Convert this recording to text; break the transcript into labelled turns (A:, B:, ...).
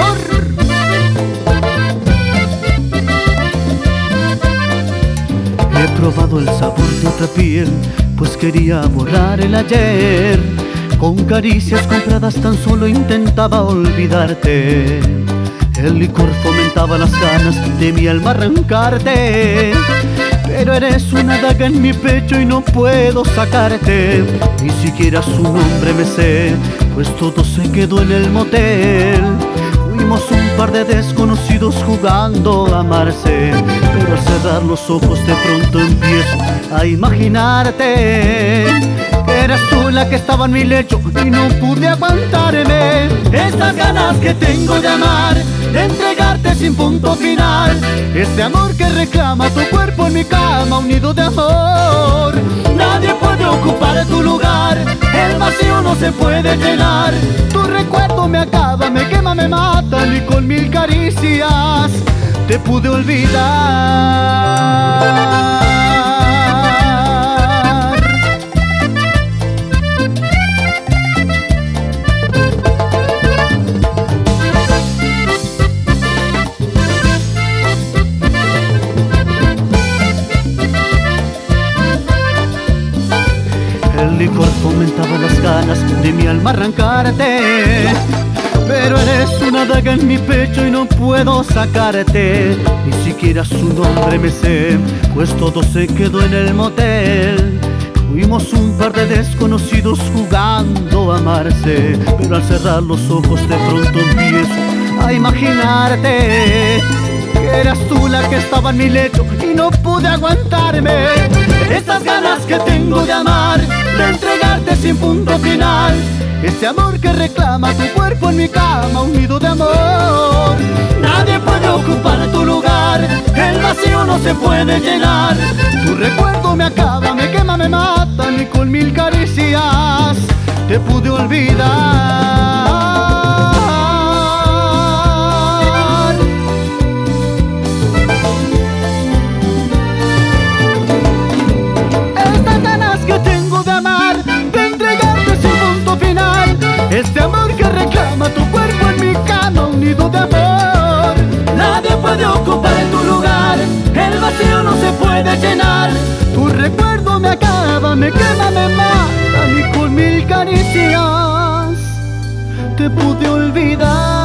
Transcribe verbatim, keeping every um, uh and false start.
A: amor. He probado el sabor de otra piel, pues quería borrar el ayer. Con caricias compradas tan solo intentaba olvidarte. El licor fomentaba las ganas de mi alma arrancarte. Pero eres una daga en mi pecho y no puedo sacarte. Ni siquiera su nombre me sé, pues todo se quedó en el motel. Fuimos un par de desconocidos jugando a amarse, pero al cerrar los ojos de pronto empiezo a imaginarte. Eras tú la que estaba en mi lecho y no pude aguantarme. Estas ganas que tengo de amar, de entregarte sin punto final. Ese amor que reclama tu cuerpo en mi cama, un nido de amor. Nadie puede ocupar tu lugar, el vacío no se puede llenar. Tu recuerdo me acaba, me quema, me mata, ni con mil caricias te pude olvidar. El licor fomentaba las ganas de mi alma arrancarte. Pero eres una daga en mi pecho y no puedo sacarte. Ni siquiera su nombre me sé, pues todo se quedó en el motel. Fuimos un par de desconocidos jugando a amarse, pero al cerrar los ojos de pronto empiezo a imaginarte. Que eras tú la que estaba en mi lecho y no pude aguantarme. Estas ganas que tengo de amar, de entregarte sin punto final. Ese amor que reclama tu cuerpo en mi cama, un nido de amor. Nadie puede ocupar tu lugar, el vacío no se puede llenar. Tu recuerdo me acaba, me quema, me mata, ni con mil caricias te pude olvidar. Este amor que reclama tu cuerpo en mi cama, un nido de amor. Nadie puede ocupar tu lugar, el vacío no se puede llenar. Tu recuerdo me acaba, me quema, me mata, ni con mil caricias te pude olvidar.